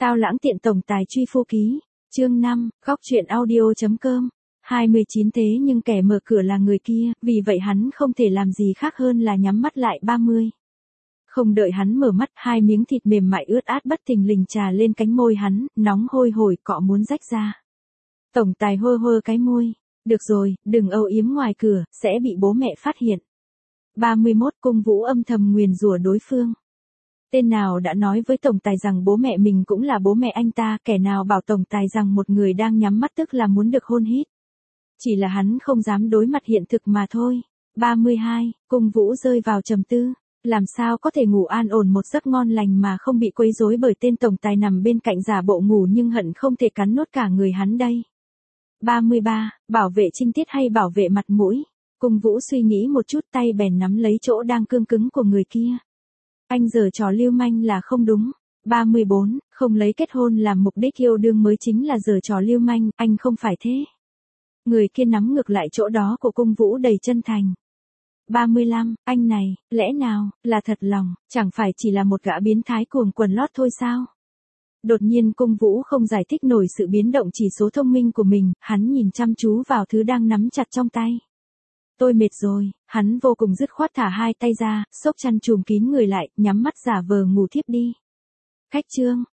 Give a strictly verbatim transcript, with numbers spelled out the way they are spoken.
Tao lãng tiện tổng tài truy phu ký, chương năm, góc truyện audio.com. hai mươi chín thế nhưng kẻ mở cửa là người kia, vì vậy hắn không thể làm gì khác hơn là nhắm mắt lại ba mươi. Không đợi hắn mở mắt, hai miếng thịt mềm mại ướt át bất thình lình trà lên cánh môi hắn, nóng hôi hổi cọ muốn rách ra. Tổng tài hơ hơ cái môi, được rồi, đừng âu yếm ngoài cửa, sẽ bị bố mẹ phát hiện. ba mươi mốt Cung Vũ âm thầm nguyền rủa đối phương. Tên nào đã nói với tổng tài rằng bố mẹ mình cũng là bố mẹ anh ta, kẻ nào bảo tổng tài rằng một người đang nhắm mắt tức là muốn được hôn hít. Chỉ là hắn không dám đối mặt hiện thực mà thôi. ba mươi hai Cung Vũ rơi vào trầm tư. Làm sao có thể ngủ an ổn một giấc ngon lành mà không bị quấy rối bởi tên tổng tài nằm bên cạnh giả bộ ngủ nhưng hận không thể cắn nuốt cả người hắn đây. ba mươi ba Bảo vệ trinh tiết hay bảo vệ mặt mũi? Cung Vũ suy nghĩ một chút, tay bèn nắm lấy chỗ đang cương cứng của người kia. Anh giở trò lưu manh là không đúng. ba mươi bốn Không lấy kết hôn làm mục đích yêu đương mới chính là giở trò lưu manh, anh không phải thế. Người kia nắm ngược lại chỗ đó của Cung Vũ đầy chân thành. ba mươi lăm Anh này, lẽ nào, là thật lòng, chẳng phải chỉ là một gã biến thái cuồng quần lót thôi sao? Đột nhiên Cung Vũ không giải thích nổi sự biến động chỉ số thông minh của mình, hắn nhìn chăm chú vào thứ đang nắm chặt trong tay. Tôi mệt rồi, hắn vô cùng dứt khoát thả hai tay ra, xốc chăn trùm kín người lại, nhắm mắt giả vờ ngủ thiếp đi. Khách trương,